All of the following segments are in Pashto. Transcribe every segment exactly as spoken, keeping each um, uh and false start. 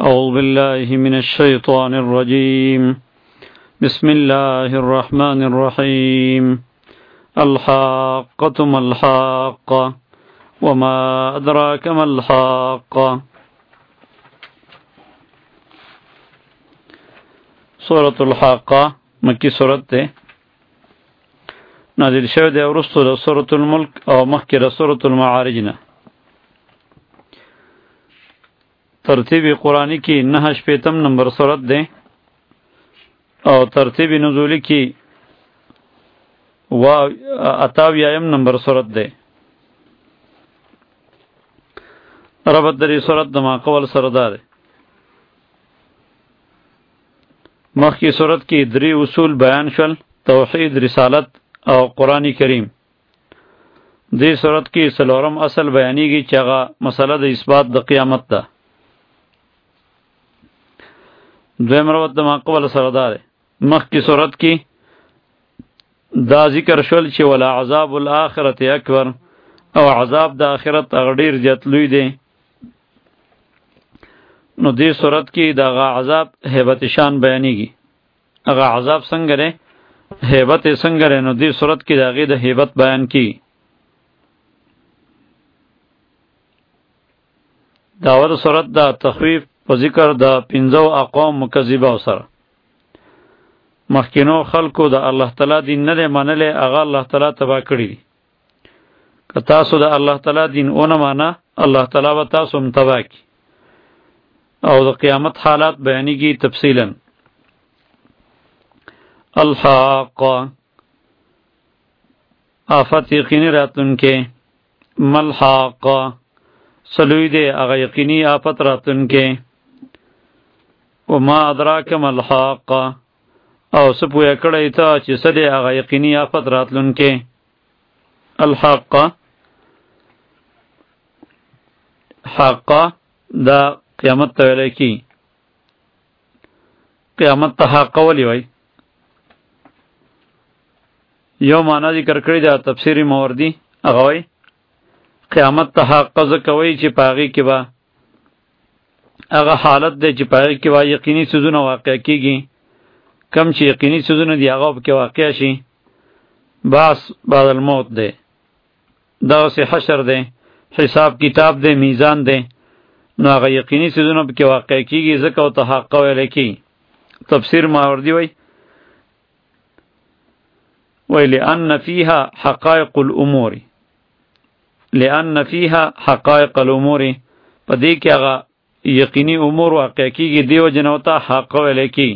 أعوذ بالله من الشيطان الرجيم. بسم الله الرحمن الرحيم. الحاقة ما الحاقة وما أدراك ما الحاقة. سورة الحاقة مکی سورت ده نازل شوه ده ورستو ده سورة الملك او مخی ده سورة المعارج نه. ترتیب قرآنی کی نهش پیتم نمبر سورت ده او ترتیب نزولی کی و اتاویایم نمبر سورت ده. ربط دری سورت دما قول سردار مخی سورت کی دری اصول بیان شل: توحید، رسالت او قرآن کریم. دی سورت کی سلورم اصل بیانی کی چاگا مسئلہ دا اثبات دا قیامت دا. دویم ربط دا ماقبل سردار مخ کی صورت کی دا ذکر شول چی ولا عذاب الاخرت اکبر او عذاب دا آخرت اغدیر جت لوی دے. نو دی صورت کی دا غا عذاب حیبت شان بیانی گی. اغا عذاب سنگرے حیبت سنگرے نو دی صورت کی دا غی دا حیبت بیان کی. داور صورت دا تخویف و ذکر دا پنزو اقوام مکذبه و سر مخکینو خلقو دا اللہ تعالی دین نده مانله اغا اللہ تعالی تبا کری دی. که تاسو دا اللہ تعالی دین اون مانا اللہ تعالی و تاسو متبا کی او دا قیامت حالات بیانی کی تفصیلا. الحاقہ آفت یقینی راتن کے. ملحاقہ سلوی دے اغا یقینی آفت راتن کے. وما ادراک ملحاقہ او سپویا کڑی تا چی سدے اغا یقینی آفت راتلن کے. الحاقہ حاقہ دا قیامت تولی کی. قیامت تا حاقہ ولی وی یو معنی ذکر کردی دا تفسیری موردی اغوی قیامت تا حاقہ زکوی چی پاغی کی با اغا حالت دے چی پاغی کی با یقینی سوزون واقع کی گی. کم چی یقینی سوزون دی اغا کی واقع شی باس بعد الموت دے. دا سے حشر دے، حساب کتاب دے، میزان دے. نو اغا یقینی سوزون کی واقع کی گی زکو تا حاقہ ویلے کی. تفسیر ماوردی وی وی لئن فیہا حقائق الامور لئن فیہا حقائق الامور پا دی کہ اغا یقینی امور واقع کی گی دیو جنوتا حاقہ ویلے کی.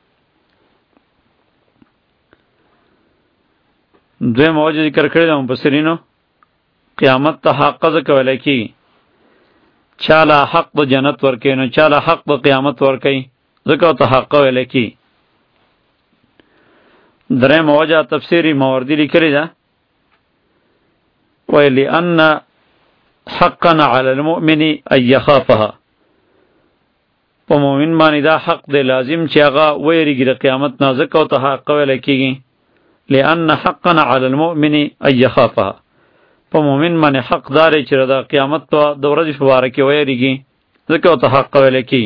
دوی موجہ ذکر کردہ مبصرینو قیامت تا حاقہ زکا ویلے کی. چالا حق دا جنت ورکی نو چالا حق دا قیامت ورکی زکا تا حاقہ ویلے کی. درے موجہ تفسیری موردی لکری دا ویلی ان حقا علی المؤمن ان یخافها پا مومن مانی دا حق دے لازم چی اغا ویرگی دا قیامت نازک و تا حق ویلے کی گی. لئن حقا علی المؤمن ان یخافها پا مومن مانی حق داری چی دا قیامت تو دورج فبارکی ویرگی زکا و تا حق ویلے کی.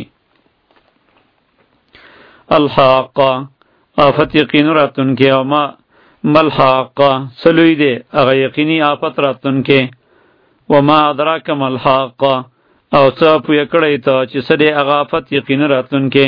الحاقہ آفت یقین راتن کے. وما ملحاقہ سلوی دے اغا یقینی آفت راتن کے. وما ادراک ملحاقہ او چاپو یکڑی تا چی سدے اغا آفت یقین راتن کے.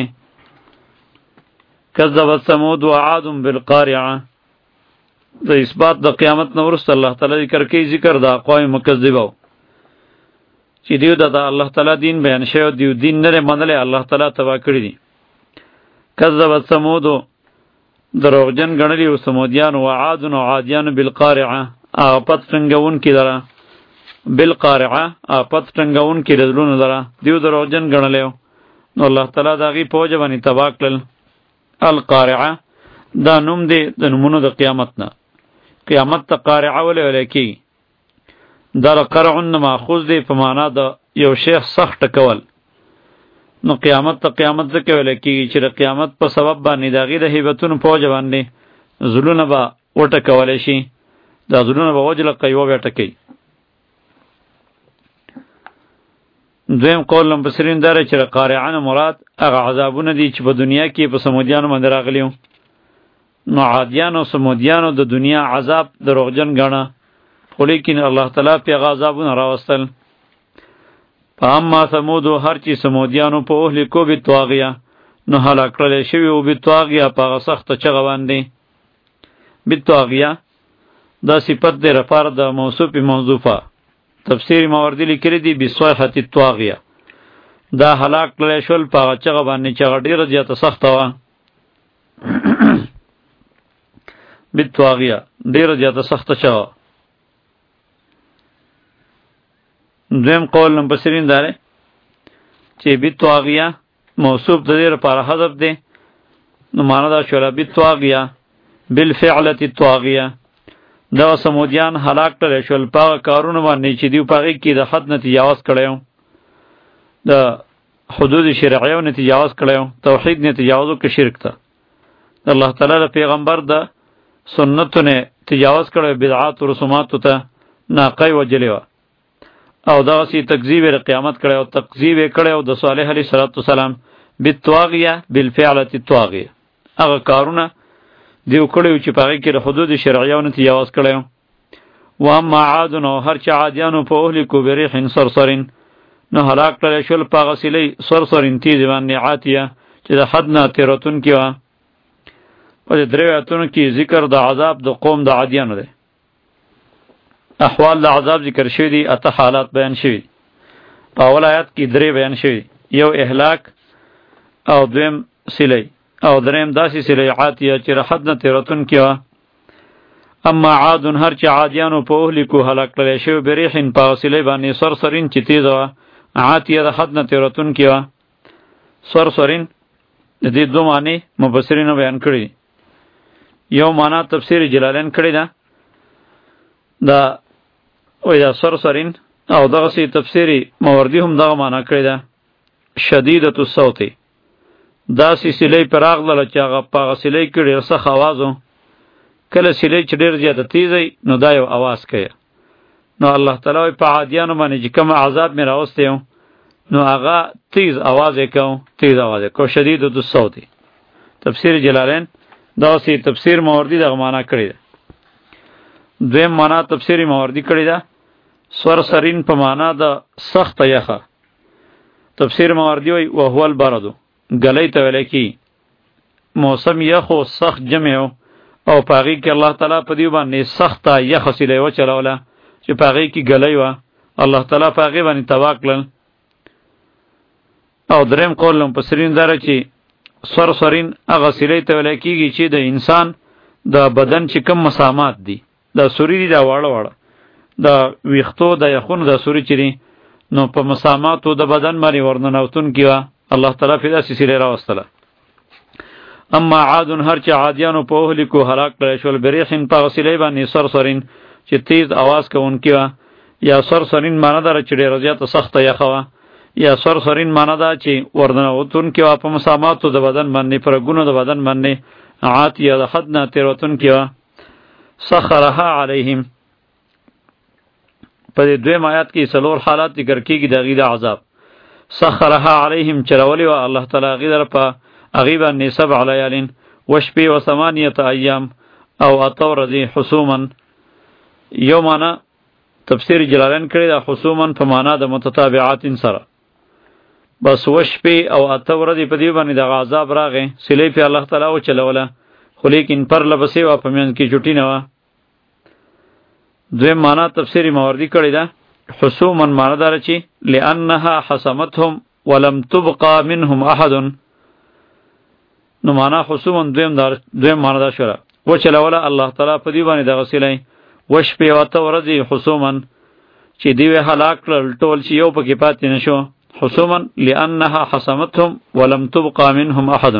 کذبت سمود و عاد بالقارعہ دا اثبات دا قیامت نورست اللہ تعالی ذکر کی ذکر دا اقوام مکذبو چی دیو دا دا اللہ تعالی دین بیان شیو دیو دین نرے منلے اللہ تعالی تبا کری دی. کذبت سمود دروغجن گنلی و سمودیان و عاد و عادیان بالقارعہ آپت ٹنگون کی درہ بالقارعہ آپت ٹنگون کی رزلون درہ دیو دروغجن گنلیو نو اللہ تعالی داغی پوجہ بانی تباکلل. القارعہ دا نم دے دا نمونو دا قیامتنا. قیامت تا قارعہ ولی ولی کی. دا قرعن ماخوذ دے پمانا دا یو شیخ سخت کول. نو قیامت تا قیامت زکے ولی کی چرا قیامت پا سبب بانی دا غیر حیبتون پوجہ بانی ظلون با وٹک ولی شی دا ظلون با وجل قیوہ بیٹکی. دویم قول مفسرین داره چې قارعان مراد هغه عذابونه دي چې په دنیا کې په سمودیانو باندې راغلي وو. نو عادیانو سمودیانو د دنیا عذاب دروغجن ګڼه، خو لیکن الله تعالی په هغه عذابونه راوستل. فاما ثمود، هر چې سمودیانو په اهلکو بالطاغیه، نو هلاک کړل شوي وو بالطاغیه په هغه سخته چغه باندې. بالطاغیه دا صفت دی لپاره د موصوف محذوفه. تفسیر ماوردی لیکلی دی بصیحة الطاغیه، دا هلاک کړل شول په هغه چغه باندې چې هغه ډېره زیاته سخته وه. بالطاغیه ډېره زیاته سخته چغه. دویم قول مفسرین داره چې بالطاغیه موصوف د دې لپاره حذف دی، نو معنا دا شوله بالطاغیه بالفعلة الطاغیه. دا سمودیان هلاک کړل شول په هغه کارونه باندې چې دوی په هغې کې د حد نه تجاوز کړی و، د حدود شرعیو نه تجاوز کړی و، توحید نه تجاوز وکړ، شرک ته د الله تعالی د پیغمبر د سنتو نه تجاوز کړی، بدعات و رسوماتو ته ناقه یې وجلې وه، او دغسې تکذیب یې قیامت کړی او تکذیب یې کړی او د صالح علیه صلات وسلام بالطاغیه بالفعلة الطاغیه. هغه کارونه دیو کړیو چې په هغې کې د حدود شرعیو نه تجاوز کړی و. و اما عادن، او هر چې عادیانو په اهلکو بریح صرصرین، نو هلاک کړلی شول په هغه سیلۍ صرصرین تیزې باندې عاتیه چې د حد نه تېرېدونکې وه. په دې درېو ایتونو کې ذکر د عذاب د قوم د عادیانو دی. احوال د عذاب ذکر شوي دي، اته حالات بیان شوي دي. په اول آیات کې درې بیان شوي دي، یو اهلاک، او دویم سیلۍ، او دریم داسې سیلۍ عاتیه چې د حد نه تېرېدونکې وه. اما عادن، هر چې عادیانو په اهلکو هلاک کړلی شوي بریحین په هغه سیلۍ باندې صرصرین چې تیزه وه، عاتیه د حد نه تېرېدونکې وه. صرصرین د دې دوه معنی مفسرینو بیان کړي دي. یو معنا تفسیر جلالین کړې ده، دا وایي دا صرصرین، او دغسې تفسیر ماوردي هم دغه معنا کړې ده، شدیدة الصوت. داسې سیلۍ پرې راغلله چې هغه په هغه سیلۍ کې ډېر سخت اواز و. کله سیلۍ چې ډېر زیاته تیزه وي نو دا یو اواز کوي. نو الله تعالی وایي په عادیانو باندې چې کوم عذاب مې راوستی و، نو هغه تیز اواز یې کو، تیز اواز یې کو، شدیدة الصوت. تفسیر جلالین دغسې تفسیر ماوردي دغه معنا کړې ده. دویم معنا تفسیر ماوردي کړې ده صرصرین په معنا د سخته یخه. تفسیر ماوردي وایي وهو البرد، گلی ته ویلی کی، موسم یخ و سخت جمع و، او په هغې کې الله تعالی په دې باندې سخته یخه سیلۍ وچلوله چې په هغې کې گلی وه، الله تعالی په هغې باندې تباه کړل. او دریم قول مفسرین داره چې صرصرین هغه سیلۍ ته ویلی کېږي چې د انسان د بدن چې کوم مسامات دي، دا سوري دي، دا واړه واړه د ویښتو د یخونو دا سوري چې دي، نو په مساماتو د بدن باندې ورننوتونکې وه، الله تعالی په داسې سیلۍ راوستله. اما عادن، هر چې عادیانو په اهلکو هلاک کړی شول بریحین په هغه سیلۍ باندې صرصرین چې تیز اواز کوونکې وه. یا صرصرین معنا ده چې ډېره زیاته سخته یخه وه، یا صرصرین معنا ده چې ورننوتونکې وه په مساماتو د بدن باندې، په رګونو د بدن باندې، عاتیه د حد نه تېرېدونکې وه. سخرها علیهم، په دې دویم آیات کې څلور حالات ذکر کېږي د هغې د عذاب. سخرها علیهم چلولی وه الله تعالی هغې لره په هغې باندې سبع لیالین وشپې و ثمانیة ایام، او اته ورځې حسوما. یو معنا تفسیر جلالین کړی ده حسوما په معنا د متتابعات سره، بس وشپې او اته ورځې په دې باندې دغه عذاب راغی، سیلۍ پې الله تعالی وچلوله، خو لیکن پرله پسې وه، په منځ کې چوټي نه وه. دویم معنا تفسیر ماوردي کړی ده حسوما، معنا داره چې لأنها حسمتهم ولم تبقى منهم احد. نو معنا حسوما دویم دار دویم معنا دا شوله وچلوله الله تعالی په دې باندې دغه سیلۍ وشپې او اته ورځې حسوما چې دوی یې هلاک کړل ټول، چې یو پکې پاتې نه شو. حسوما لأنها حسمتهم ولم تبقى منهم احد.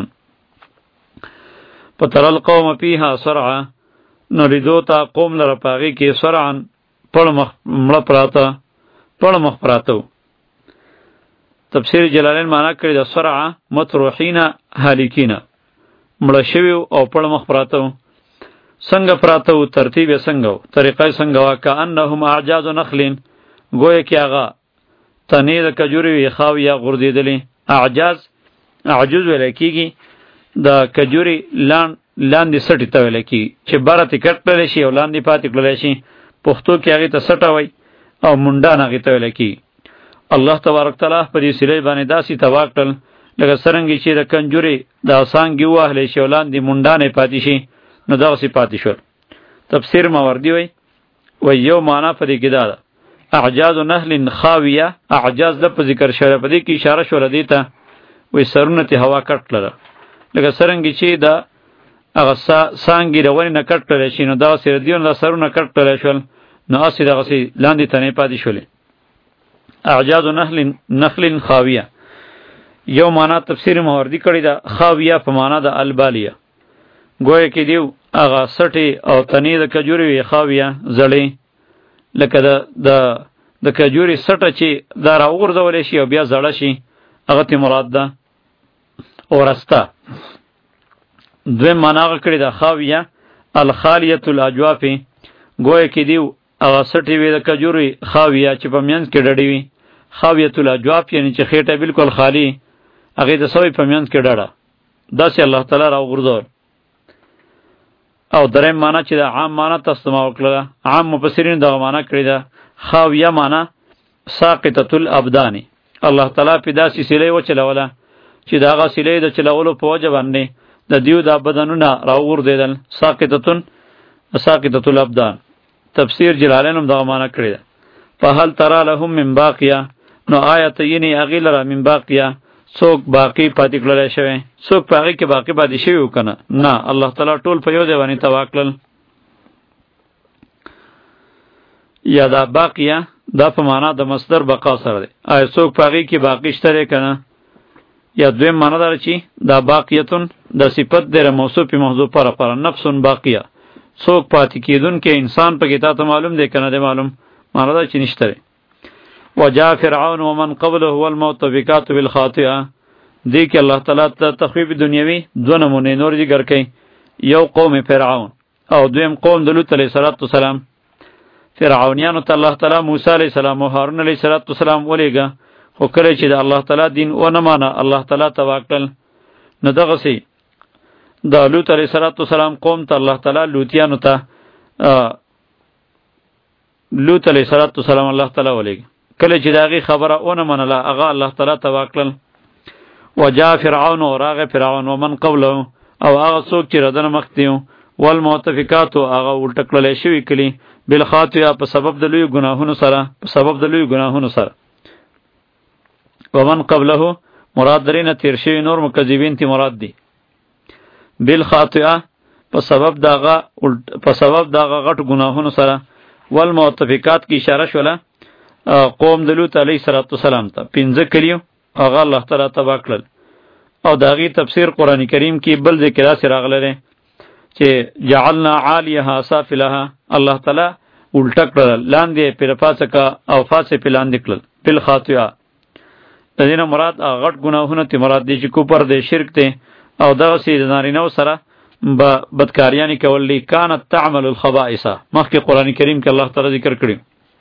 فترى القوم فيها صرعا، نو لیدو ته قوم لره په هغې کې صرعا پړ مخ مړه پراته، پړ مخ پراته و. تفسیر جلالین معنا کړی د صرعا مطروحین هالکین، مړه شوي او پړ مخ پراته و. څنګه پراته و؟ ترتیب یې څنګه و؟ طریقه یې څنګه وه؟ کأنهم اعجاز نخل، گویا کې هغه تنې د کجوري وي خاویه غورځېدلې. اعجاز عجوز ویل کېږي د کجوري لاند لاندې سټې ته ویل کېږي چې بره ترې کټ کړلی شي او لاندې پاتې کړلی شي. پښتو کې هغې ته سټه وایي او منډان هغې ته ویل کېږي. الله تبارک تعالی په دې سیلۍ باندې داسې تباه کړل لکه څرنګه چې د کنجورې دا څانګې ووهلی شي او لاندې منډانې پاتې شي نو دغسې پاتې شول. تفسیر ماوردي وایي وایي یو معنا په دې کې دا ده اعجاز نهل خاویه. اعجاز لفظ ذکر شوی په دې کې اشاره شوله دې ته وایي سرونه ترې هوا کټ کړله لکه څرنګه چې د هغه څانګې د ونې نه کټ کړلی شي نو دغسې د دې نه دا سرونه کټ کړلی شول نو هسې دغسې لاندې تنې پاتې شولې. اعجاز نخل نخل خاویه یو معنا تفسیر ماوردی کړی ده خاویه په معنا د البالیه. گویا کې دیو هغه سټې او تنې د کجوري وي خاویه زړې لکه د د د کجوري سټه چې دا راوغورځولی شي او بیا زړه شي هغه ترې مراد ده اورسته. دویم معنا هغه کړې ده خاویه الخالیة الاجواف. گویا کې دیو هغه سټې وي د کجوري خاویه چې په منځ کې ډډې وي. خاویة الاجواف یعنی چې خېټه بالکل خالی هغې د سوی په منځ کې ډډه داسې الله تعالی راوغورځول. او دریم معنا چې د عام معنا تاسو ما وکړله عام مفسرین دغه معنا کړې ده خاویه معنا ساقطة الابدان. الله تعالی په داسې سیلۍ وچلوله چې د هغه سیلۍ د چلولو په وجه باندې د دیو دا بدنونه راوغورځېدل ساقطة ساقطة الابدان. تفسیر جلالین هم دغه معنا کړې ده. فهل ترى لهم من باقیه نو آیا ته یعنې هغې لره من باقیه څوک باقی پاتې کړلی شوی څوک په هغې کې باقی پاتې شوي و که نه نه الله تعالی ټول په یو ځای باندې تباه کړل. یا دا باقیه دا په معنا د مصدر بقا سره دی آیا څوک په هغې کې باقی شته دی که نه. یا دویم معنا دا چې دا باقیتون د صفت دی د موصوف محذوفه لپاره نفس باقیه څوک پاتې کېدونکی انسان پکې تا ته معلوم دی که نه دی معلوم معنا دا چې نشته دی. وجاء فرعون ومن قبله والمؤتفكات بالخاطئه. دې کې الله تعالی ته تخویف دنیوي دوه نمونې نور ذکر کوي یو قوم فرعون او دویم قوم د لوط علیه السلام. فرعونیانو ته الله تعالی موسی علیه السلام او هارون علیه السلام ولیږه خو کله چې د الله تعالی دین ونه مانه الله تعالی تباه کړل. نو دغسې د لوط علیه السلام قوم ته الله تعالی لوطیانو ته لوط علیه السلام الله تعالی ولیږه کله چې د هغې خبره ونه منله هغه الله تعالی تباه کړل. وجاء فرعون او راغی فرعون ومن قبله او هغه څوک چې ردنه مخکې دي والمؤتفکات هغه الټه کړلی شوي کلي بالخاطئه په سبب د لویو ګناهونو سره په سبب د لویو ګناهونو سره. ومن قبله مراد درې نه تیر شوي نور مکذبین تی مراد دي. بالخاطئه په سبب دغه په سبب دغه غټ ګناهونو سره. والمؤتفکات کی اشاره شوله قوم د لوط علیه السلام ته پنځه کلیو هغه الله تعالی تباه کړل. او د هغې تفسیر قرآن کریم کې بل ځای کې داسې راغلی دی چې جعلنا عالیها سافلها الله تعالی الټه کړل لاندې پرې پاسه کا او فاسې پې لاندې کړل بالخاطئه. د دې نه مراد هغه غټ ګناهونه تی مراد دی چې کفر دی شرک دی او دغسې د نارینهو سره به بدکاریانې کول دي. کانت تعمل الخبائث مخکې قرآن کریم کې الله تعالی ذکر کړي.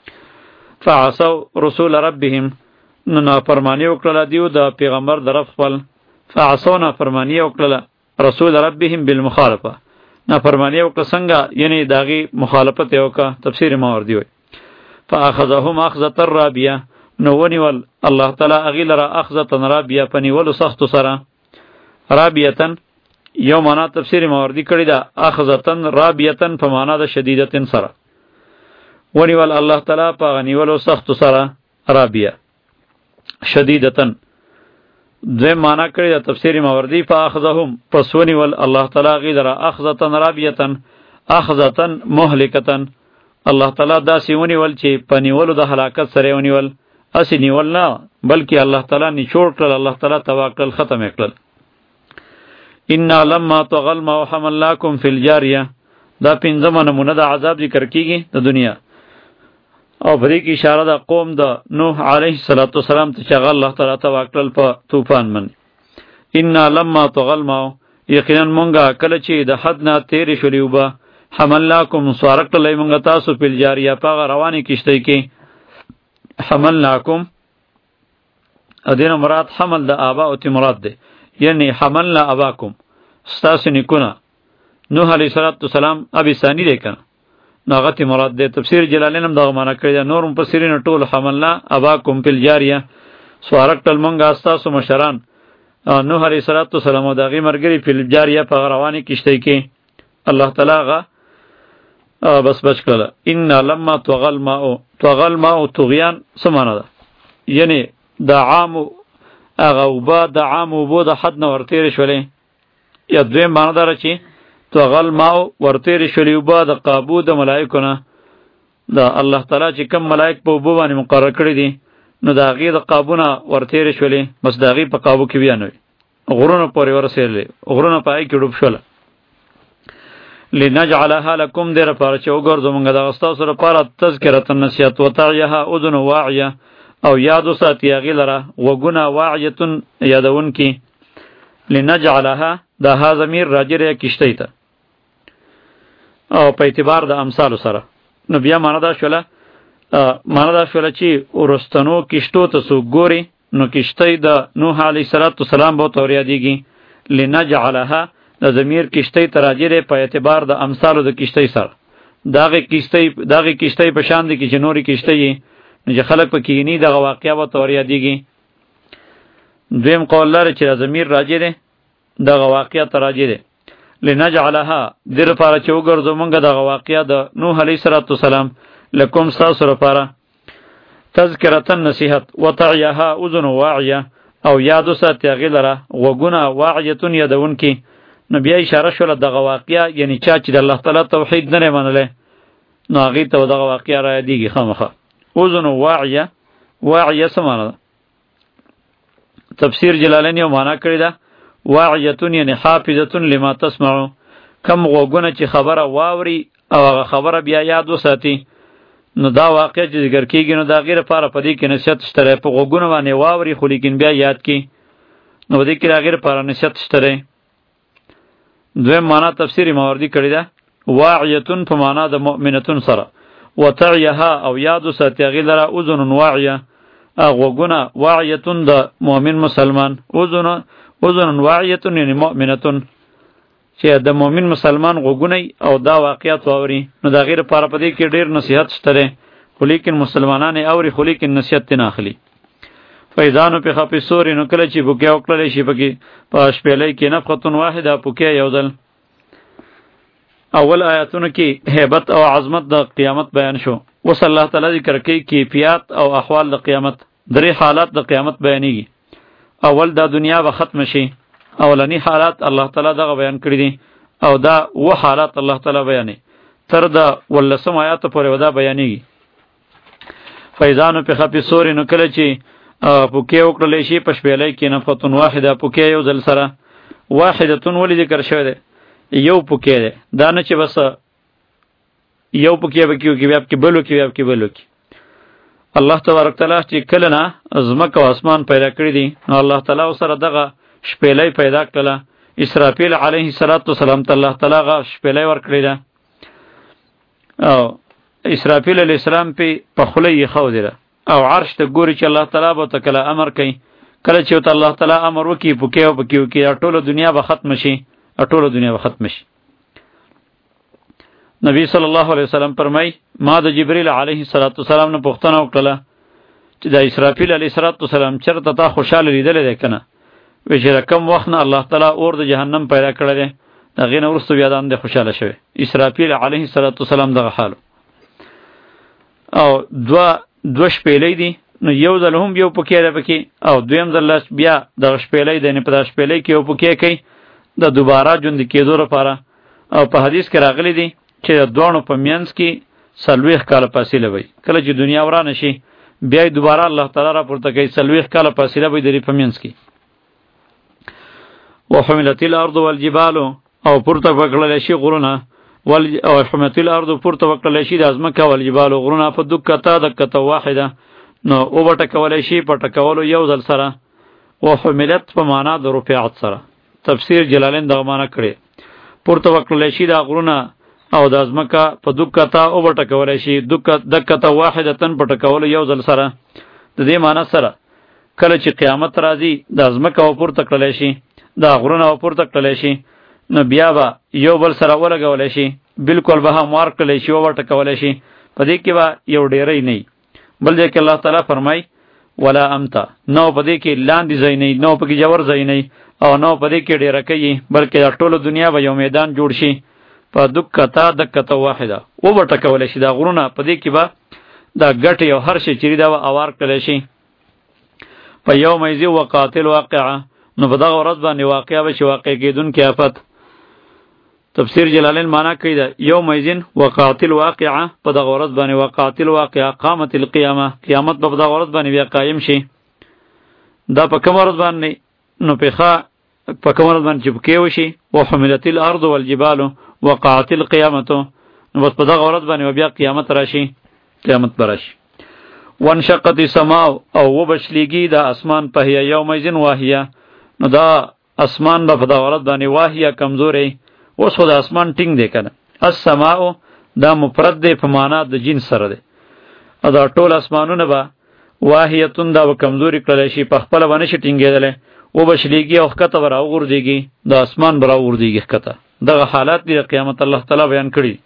فعصوا رسول ربهم نو نافرمانی وکړله دیو د پیغمبر د رب خپل. فعصوا نافرمانی وکړله رسول ربهم بالمخالفه نافرمانی وکړه څنګه یعنی د هغې مخالفت یې وکړه تفسیر ماوردي وایي. فاخذهم اخذة رابیه نو ونیول الله تعالی هغې لره اخذة رابیه په نیولو سختو سره. رابیتن یو معنا تفسیر ماوردی کړی ده اخذتن رابیتن په معنا د شدیدتن سره ونیول الله تعالی په غنیولو سخت سره رابیه شدیدتن. دویم معنا کړی ده تفسیر ماوردی فاخذهم پس ونیول الله تعالی غیدره اخذتن رابیتن اخذتن مهلکتن الله تعالی داسې ونیول چې په نیولو د هلاکت سره ونیول اسی نیول نه بلکې الله تعالی نچوړ کړل الله تعالی تباه کړل ختم یې کړل. انا لما طغى الماء حملناكم في الجاريه دا پنځمه نمونه د عذاب ذکر کیږي د دنیا او په دې کې اشاره ده قوم د نوح علیه السلام ته چې هغه الله تعالی تباه کړل په طوفان باندې. انا لما طغى الماء یقینا مونږه کله چې د حد نه تیرې شولې اوبه حملناکم سواره کړلی مونږه تاسو په الجاریه په هغه روانې کښتۍ کې. حملناکم ادینه مراد حمل د آبا او تی مراد ده، یعنی حملنا اباکم ستاسو نیکونه. نوح علیه السلام ابي ثانی دی کنه، ناغه تی مراد ده. تفسیر جلالین هم دغه معنا کړی ده. نور مفسرین ټول حملنا اباکم فی الجاریه سوارک تل مونږه ستاسو مشران نوح علیه السلام او دغه مرګری فی الجاریه په رواني کشته کې الله تعالی غا بس بچ کړه. ان لما طغل ماء طغل ماء طغیان سمانه ده، یعنی د عام هغه وبا د عام وبو د حد نه ورتیر شولې. یا دویم معنی دار چې طغل ماء ورتیر شولې وبا د قابو د ملائکو نه، د الله تعالی چې کم ملائک په وبو باندې مقرر کړی دي نو د هغې د قابونه ورتیر شولې، بس د هغې په قابو کې بیا نه وي، غرونه پورې ورسېدلې، غرونه په هغې کې ډوب شوله. لنجعلها لکم دې لپاره چې وګرځو موږ دغه ستاسو لپاره تذکرة نصیحت وتعیها اذن واعیه او یاد وساتي هغې لره غوږونه واعیتون یادونکي. لنجعلها دا ها ضمیر راجع دی کشتۍ ته او په اعتبار د امثالو سره. نو بیا معنا دا شوله معنا دا شوله چې وروستنو کشتو ته څوک ګوري نو کشتۍ د نوح علیه السلام به ورته وریادېږي. لنجعلها د ضمیر کشتۍ ته راجع دی په اعتبار د امثالو د کشتۍ سره. دغې کشتۍ دغې کشتۍ په شان دي کې چې نورې کشتۍ یي نو چې خلک پکې کیني دغه واقعه به ورته وریادېږي. دویم قول لري چې د ضمیر راجع دی دغه واقعه ته راجع دی. لنجعلها دې لپاره چې وګرځو موږ دغه واقعه د نوح علیه السلام لکم ستاسو لپاره تذکرة نصیحت وتعیها اذن واعیه او یاد وساتي هغې لره غوږونه واعیتون یادونکي. نو بیا اشاره شوله دغه واقعه یعنی چا چې د الله تعالی توحید نه دی منلی نو هغې ته دغه واقعه را یادېږي خامخا. اذن واعیه واعیه څه معنا ده؟ تفسیر جلالین یو معنا کړې ده واعیتون یعنی حافظتون لما تسمعو، کم غوږونه چې خبره واوري او هغه خبره بیا یاد وساتي. نو دا واقعه چې ذکر کېږي نو د هغې لپاره په دې کې نصیحت شته دی. په غوږونه باندې واوري خو لیکن بیا یاد کړي نو په دې کې د هغې لپاره نصیحت شته دی. دویم معنا تفسیر ماوردي کړې ده واعیتون په معنا د مؤمنتون سره وتعیها او یاد وساتي هغې لره اذن واعیه غوږونه واعیتون د مؤمن مسلمان اذن اذن واعیتون یعنی مؤمنتون چې د مؤمن مسلمان غوږونه او دا واقعیت واوري نو د هغې لپاره په دې کې ډېر نصیحت شته دی خو لیکن مسلمانان یې اوري خو لیکن نصیحت ترې نه اخلي. فاذا نفخ فی الصور نو کله چې پوکیا وکړلی شي پکې په شپېلۍ کې نفخة واحده پوکیا یو ځل. اول آیاتونو کې هیبت او عظمت د قیامت بیان شو. اوس الله تعالی ذکر کوي کیفیات او احوال د قیامت. درې حالات د قیامت بیانېږي. اول دا دنیا به ختم شي، اولنی حالات الله تعالی دغه بیان کړي دي او دا و حالات الله تعالی بیانې تر د ولسم آیاتو پورې ودا بیانېږي. فاذا نفخ فی الصور نو کله چې پوکې وکړلی شي په شپېلۍ کې نفخة واحده پوکې یو ځل سره. واحدتون ولې ذکر شوی دی؟ یو پوکې دی، دا نه چې بس یو پوکې به کې وکړي بیا پکې بل وکړي بیا پکې بل وکړي. الله تبارک تعالی چې کله نه ځمکه او اسمان پیدا کړي دي نو الله تعالی سره دغه شپېلۍ پیدا کړله. اسرافیل علیه السلام ته الله تعالی هغه شپېلۍ ورکړې ده او اسرافیل علیه السلام پې په خوله یې ایښودې ده او عرش ته ګوري چې الله تعالی به ورته کله امر کوي. کله چې ورته الله تعالی امر وکړي پوکې او پکې وکړي ټوله دنیا به ختم شي ټوله دنیا به ختم شي. نبی صلی الله علیه وسلم فرمای ما د جبرئیل علیه السلام نه پوښتنه وکړله چې د اسرافیل علیه السلام چېرته تا خوشحاله لیدلی دی که نه؟ وی چې د کم وخت نه الله تعالی اور د جهنم پیدا کړی دی د هغې نه وروسته بیا دام دی خوشحاله شوی. اسرافیل علیه السلام دغه حال او دوه دوه شپېلۍ دي نو یو ځل هم یو پوکې ده پکې او دویم ځل بیا دغه شپېلۍ دی په دغه شپېلۍ کې یو پوکې کوي د دوباره ژوندي کېدو لپاره. او په حدیث کې راغلی دی چې د دواړو په منځ کې څلوېښت کاله فاصله وي. کله چې دنیا ورانه شي بیا یې دوباره الله تعالی راپورته کوي څلوېښت کاله فاصله وي د دې په منځ کې. وحملت الارض والجبال او پورته وکړلی شي غرونه او حملت الارض پورته وکړلی شي د ځمکه والجبال غرونه په دکته دکته واحده نو او به ټکولی شي په ټکولو یو ځل سره. وحملت په معنا د رفعت سره. تفسیر جلالین دغه معنا کړی پورته وکړلی شي دا غرونه او د ځمکه په دکته او به ټکولی شي دکته واحدتن په ټکولو یو ځل سره. د دې معنا سره کله چې قیامت راځي د ځمکه او پورته کړلی شي د غرونه او پورته کړلی شي نو بیا به یو بل سره ولګولی شي بالکل به هموار کړلی شي وټکولی شي په دې کې به یو ډیری نه وي. بل ځای کې الله تعالی فرمای ولا امتا نو په دې کې لاندې ځای نه نو په کې جوور ځای نه او نو په دې کې ډیره کوي بلکې ټوله دنیا به یو میدان جوړ شي په دکتا دکته واحده و وټکولی شي دا غرونه په دې کې به دا ګټې او هر شی چې دا به اوار کړلی شي په یوم یذ وقاتل واقعه نو په دغه ورځ باندې واقعه به شي واقع کېدونکې آفت. تفسیر جلالین معنا کوي دا یوم یذ وقاتل واقعه په دغه ورځ باندې وقاتل واقعه قامت القیامه قیامت په دغه ورځ باندې بیا قایم شي. دا په کوم ورځ باندې نو پیخه په کوم ورځ باندې چې پکې وشي وحملت الارض والجبال وقعت القیامه نو بس په دغه ورځ باندې بیا قیامت راشي قیامت براشي. وانشقت السماء او وبشلیږي د اسمان په هي یومئذ واهیه نو دا اسمان به په دغه ورځ باندې واهیه کمزورې اوس خو د اسمان ټینګ دی کنه السماء دا مفرد دی په معنا د جنس سره دی او دا ټول اسمانونه به واهیتون دا به کمزوري کړلی شي په خپله به نشي ټینګېدلی وبشلیږي او ښکته به راوغورځېږي د اسمان به راوغورځېږي ښکته. دغه حالات دی د قیامت الله تعالی بیان کړي.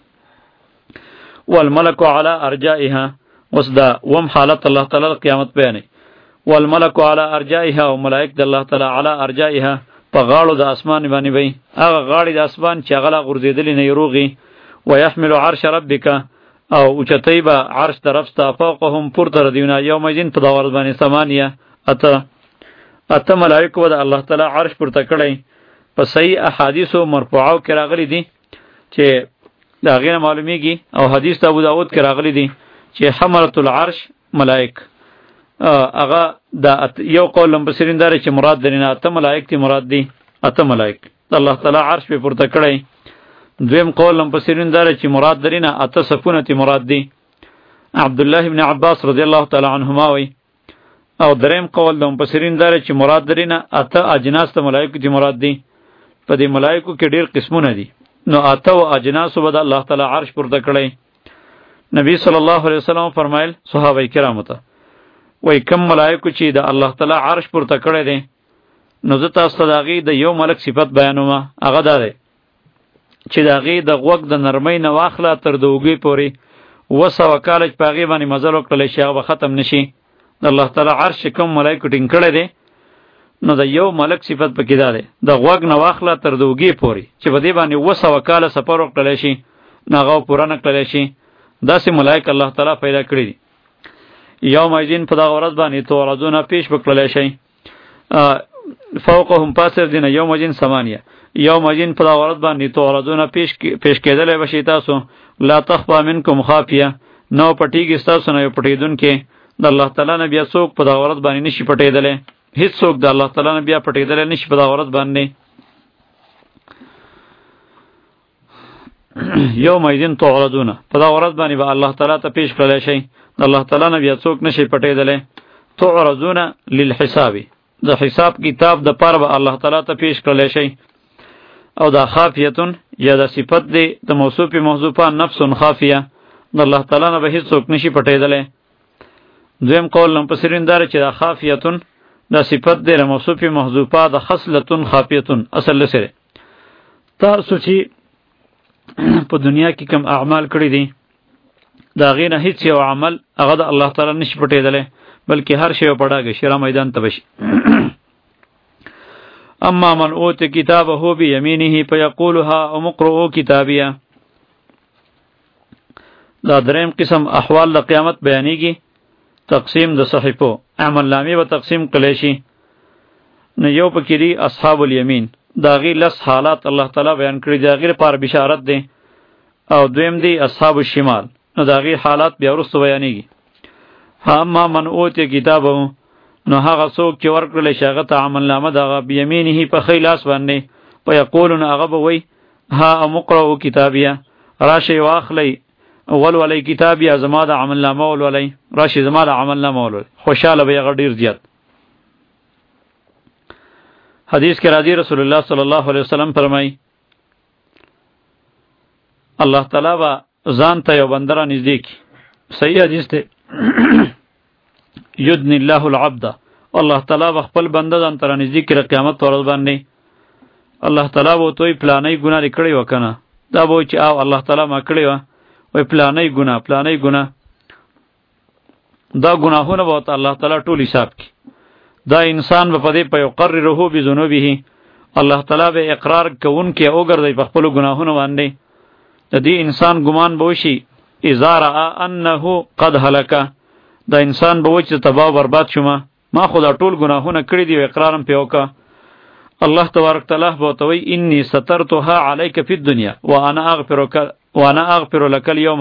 والملک علی ارجائها اوس دا وم حالت الله تعالی قیامت بیانوي. والملک علی ارجائها او ملائک د الله تعالی علی ارجائها په غاړو د اسمان باندې وي هغه غاړې د اسمان چې هغه لا غورځېدلې نه روغي ويحمل عرش ربک او اوچتۍ به عرش طرف ته فوقهم پورته ردیونه یومئذ په دغه ورځ باندې ثمانیه اته اته ملائکو به د الله تعالی عرش پورته کړی. په صحیح احادیثو مرفوعو کې راغلي دي چې د هغې نه معلومیږي او حدیث د ابو داود کې راغلی دی چې حملة العرش ملائک هغه د یو قول مفسرین دا چې مراد درینه اته ملائک دي مراد دي اته ملائک الله تعالی عرش په پورته کړی. دویم قول مفسرین دا چې مراد درینه اته صفونه تی مراد دي عبد الله ابن عباس رضی الله تعالی عنهما وی او دریم قول د مفسرین دا چې مراد درینه اته اجناس ته ملائک دي مراد دي. په دې ملائکو کې ډیر قسمونه دي نو اته او اجناسو به د الله تعالی عرش پورته کړی. نبی صلی الله علیه وسلم فرمایل صحابه کرامو ته وای کم ملائکو چې د الله تعالی عرش پورته کړی دی نو زه تاسو ته د هغې د یو ملک صفت بیانوم هغه دا دی چې د هغې د غوږ د نرمۍ نه واخله تر د اوږې پورې اوه سوه کاله چې په هغې باندې مزل وکړلی شي هغه به ختم نه شي. د الله تعالی عرش چې کوم ملایکو ټینګ کړی دی نو د یو ملک صفت پکې دا دی د غوږ نه واخله تر د اوږې پورې چې په دې باندې اوه سوه کاله سفر وکړلی شي نو هغه پوره نه کړلی شي. داسې ملایک الله تعالی پیدا کړي دي. یومئذ په دغه ورځ باندې تعرضون پیش وکړلی شي فوقهم پاسر دی نه یومئذ ثمانیه یومئذ په دغه ورځ باندې تعرضون پیش پیش کېدلی به شي تاسو لا تخفی منکم خافیه نو پټېږي ستاسو نه یو پټېدونکی د الله تعالی نه بیا څوک په دغه ورځ باندې نشي پټېدلی هیڅ څوک د الله تعالی نه بیا پټېدلی نشي په دغه ورځ باندې. یومئذ تعرضون په دغه ورځ باندې به الله تعالی ته پیش کړلی شي د الله تعالی نه بیا څوک نشي پټېدلی. تعرضون للحساب د حساب کتاب د پاره به الله تعالی ته پیش کړلی شي او دا خافیتون یا د صفت دی د موصوف محذوفه نفس خافیه د الله تعالی نه به هیڅ څوک نشي پټېدلی. دویم قول مفسرین دا چې دا خافیتون دا صفت دی د موصوف محذوفه د خصلتون خافیتون اصل سره تاسو چې په دنیا کې کم اعمال کړی دي دا غیر هیڅ یو عمل هغه د الله تعالی نشي پټېدلی بلکې هر شی پړاږي شرا میدان ته بشي. اما من اوت کتابه بیمینه فیقولها امقرؤوا کتابیه دا دریم قسم احوال د قیامت بیانېږي. تقسیم د صحیفو عمل نامې به تقسیم کړلی شي نو یو پکې دي اصحاب الیمین دا غي لس حالات الله تعالی بیان کړي دا غیر پر بشارت دی او دویم دی اصحاب الشمال نو دا غي حالات بیا وروسته بیانېږي. اما من اوت کتابه نو هغه څوک چې ورکړل شي هغه ته عمل نامه دغه بیمینه په خی لاس باندې په یقولون هغه به وای ها امقرؤ کتابیه راشي واخلی ولولی کتابیه زما د عمل نامه ولولی راشي زما د عمل نامه ولولی خوشاله به هغه ډیر زیات. حدیث کې راځي رسول الله صلی الله علیه وسلم فرمایي الله تعالی با ځان ته یو بنده را نږدې کی صحیح حدیث دی یدنی الله العبد الله تعالی خپل بنده ځان تر نږدې کړي قیامت پر ورځ باندې. الله تعالی وو توي پلانې ګناه لري وکنه دا وو چې او الله تعالی ما کړی و وای پلانې ګناه پلانې ګناه دا ګناهونه به الله تعالی ټول حساب کی. دا انسان به پدې په یقرره بذنوبه الله تعالی به اقرار کوون کې او ګرځي په خپل ګناهونه باندې. د دې انسان ګمان به وشي اذا را انه قد هلك دا انسان به وچ تباہ برباد شوم ما خدا ټول ګناهونه کړی دی اقرارم په وکا. الله تبارک تعالی به توي انی سترتها عليك في الدنيا وانا اغفرك وانا اغفر لك اليوم.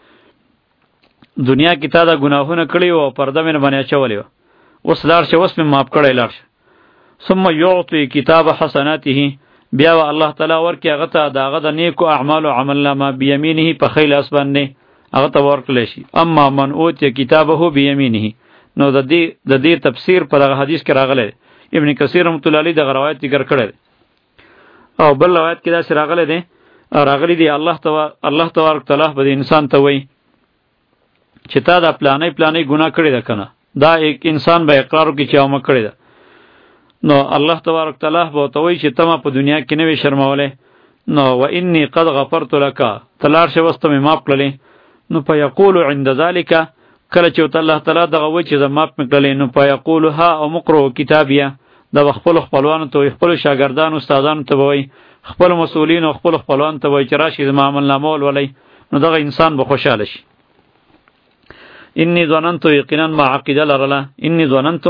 دنیا کې تا دا ګناهونه کړی او پرده مې باندې چولې اوس لار شه اوس مې معاف کړی لار شه. ثم يعطي كتاب حسناته بیا الله تعالی ورکه هغه ته داغه د نیکو اعمال او عمل نامه بیمینه په خیل اسبان نه هغه ته ورکړل شي. اما من اوتی کتابه بیمینه نو د دې د دې تفسیر پر هغه حدیث کې راغلی ابن کثیر رحمۃ اللہ علیہ دغه روایت ذکر کړی او بل روایت کې دا سره راغلی دی راغلی دی الله تبارک الله تبارک تعالی به انسان ته وایي چې تا دا پلانې پلانې ګناه کړی ده کنه دا یک انسان به اقرار وکړي چې اومه کړی ده نو الله تبارک تعالی به ته وایي چې تما په دنیا کې نه وي شرمولې نو و انی قد غفرت لك تلار شه واست مې معاف کړلې نو په یقول عند ذلك کله چې الله تعالی دغه وایي چې زما معاف کړلې نو په یقول ها او مقرو کتابیه د خپل خپلوانو ته خپل شاګردانو استادانو ته وایي خپل مسؤلین او خپل خپلوان ته وایي چې راشي زما عمل نامه ولولئ نو دغه انسان به خوشاله شي. انی ظننت یقینا ما عقیده لرله انی ظننت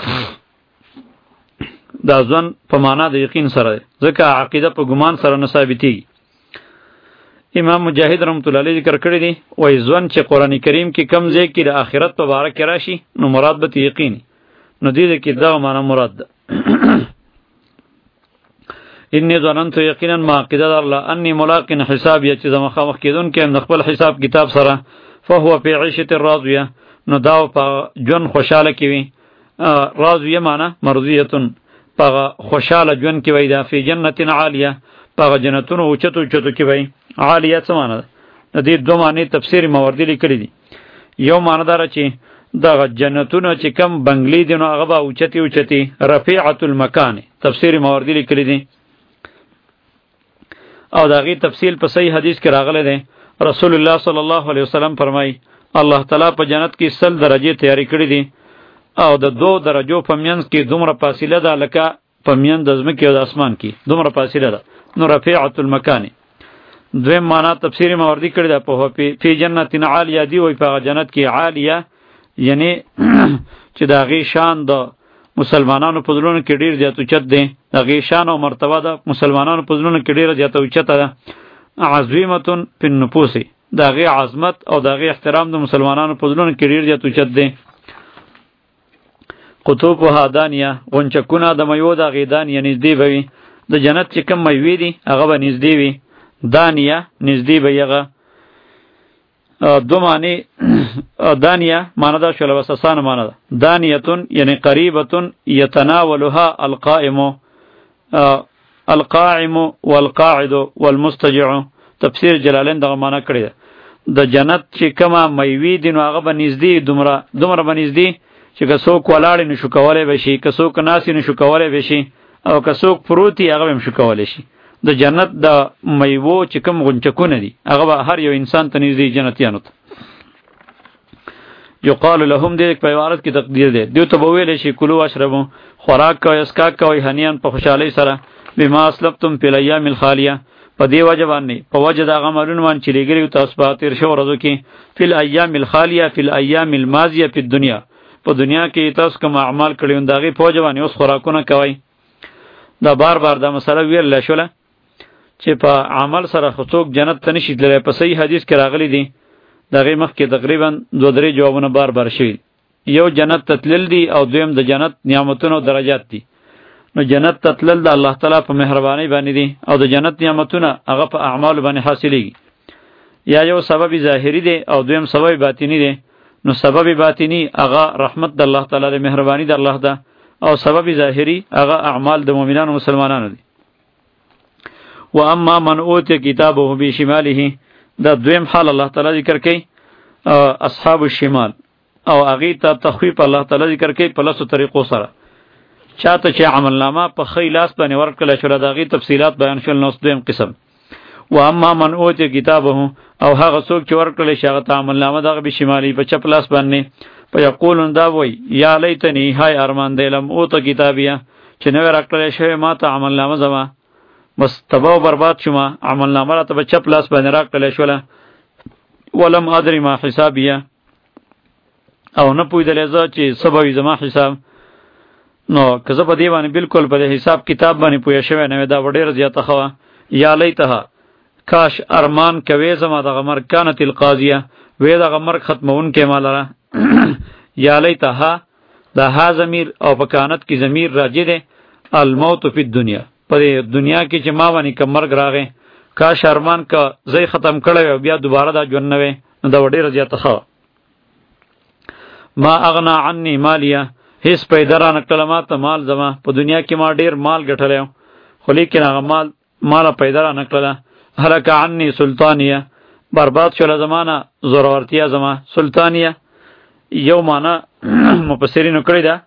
دا ځن په معنا د یقین سره ځکه عقیده په ګمان سره نه ثابتېږي. امام مجاهد رحمت الله علیه ذکر کړی دی وای ځن چې قران کریم کې کم ځای کې د آخرت په باره کې راشي نو مراد به یقیني نو دې کې دا معنا مراد ده. انی ظننت یقینا ما عقیده لرله انی ملاق حسابیه چې زما خامخ کېدون کې د خپل حساب کتاب سره فهو فی عیشة راضیه نو دا په جون خوشاله کې وي راضیه معنی مرضیه پاغه خوشاله جون کې وای دا فی جنت عالیه پاغه جنتونو اوچتو اوچتو کې وای عالیه څه معنی ده د دې دوه معنی تفسیر ماوردی لیکلی دي. یو معنی دار چې دا جنتونو چې کم بنگلی دي نو هغه به اوچتی اوچتی رفیعه المکان تفسیر ماوردی لیکلی دي او دا غي تفصیل په صحیح حدیث کې راغلی دی. رسول الله صلی الله علیه وسلم فرمای الله تعالی په جنت کې سل درجه تیاری کړی دي او د دو درجو په منځ کې دومره فاصله ده لکه په منځ د ځمکې او د اسمان کې دومره فاصله ده نو رفیعه المکان. دویم معنا تفسیر ماوردی کړی ده په فی جنت عالیه دی وای په جنت کې عالیه یعنی چې دا غي شان د مسلمانانو په ځلونو کې ډیر زیات اوچت دی د غي شان او مرتبه د مسلمانانو په ځلونو کې ډیر زیات اوچت ده عظیمتون فی النفوس دا غي عظمت او دا غي احترام د مسلمانانو په ځلونو کې ډیر زیات اوچت دی. قطوبها دانیه غنچکونه د میوه د غي دانیه نږدې وي د جنت چې کوم میوه دي هغه به نږدې وي دانیه نږدې به یغه دو معنی دانیه معنی دا شول وسسانه معنی ده دانیتون یعنی قریبتون یتناولها القائم القائم والقاعد والمستجع تفسیر جلالین دغه معنی کړی ده د جنت چې کومه میوه دي نو هغه به نږدې دومره دومره به نږدې چې که څوک ولاړ نه شو کولای به شي که څوک ناس نه شو کولای به شي او که څوک پروتي هغه هم شو کولای شي. د جنت د میوه چې کوم غنچکونه دي هغه به هر یو انسان ته نږدې جنتیانو ته. یقال لهم دې په عبارت کې تقدیر ده دوی ته به ویل شي کلوا واشربوا خوراک کوئ اسکا کوئ هنیان په خوشحالۍ سره بما اسلفتم فی الایام الخالیه په دی وجه باندې په وجه د غمرون باندې چې لګری تاسو په تیر شو ورځو کې فی الایام الخالیه فی الایام الماضیه فی الدنیا په دنیا کې تاسو کوم اعمال کړی وند هغه په وجه باندې اوس خوراکونه کوي. دا بار بار دا مسله ویل شوله چې په عمل سره خصوص جنت ته نشي تللی په صحیح حدیث کې راغلی دی دغه مخ کې تقریبا دوه درې جوابونه بار بار شوي. یو جنت تتلل دی او دویم د جنت نعمتونو درجات دي. نو جنت تتلل د الله تعالی په مهرباني باندې دي او د جنت نعمتونه هغه په اعمال باندې حاصلېږي. یا یو سبب ظاهری دی او دویم سبب باطینی دی. نو سبب باطینی هغه رحمت د الله تعالی د مهرباني د الله ده او سبب ظاهری هغه اعمال د مؤمنانو مسلمانانو دي. و اما من اوتی کتابه بشماله دا دویم حال الله تعالی ذکر کوي اصحاب الشمال او هغې ته تخفیف الله تعالی ذکر کوي په لسو طریقو سره. چاته چې عملنامه په ښی لاس باندې ورکړلی شوله د هغې تفصیلات بیان شول. نو دویم قسم و اما من اوتی کتابه او هغه څوک چې ورکړلی شي هغه ته عملنامه دغه بشمالي په چپ لاس باندې په یقولون دا وایي یا لیتنی های ارمان دی لم اوته کتابیه چې نوی راکړلی شوی ما ته عملنامه زما بس تباه و برباد شومه عملنامه راته په چپ لاس باندې راکړلی شوله ولم ادري ما حسابیه او نه پوهېدلی زه چې څه به وي زما حساب. نو که زه په دې باندې بلکل په دې حساب کتاب باندې پوهه شوی نه وی دا به ډېره زیاته ښه وه. یا لیتها کاش ارمان کوي زما دغه مرګ کانت القاضیه وی دغه مرګ ختمونکی ما لره. یا لیتها دا ها ضمیر او په کانت کې ضمیر راجع دی الموت فی الدنیا په دنیا کې چې ما باندې که مرګ راغی کاش ارمان که زی ختم کړی او بیا دوباره دا ژوند نه وی نو دا به ډېره زیاته ښه. ما اغنا عني مالیه هیڅ پیدا را نکړله ما ته مال زما په دنیا کې ما ډېر مال ګټلی خو لیکن هغه مال ماله پیدا را نکړله. هلک عني سلطانیه برباد شوله زما نه زورورتیا زما. سلطانیه یو معنا مفسرینو کړې ده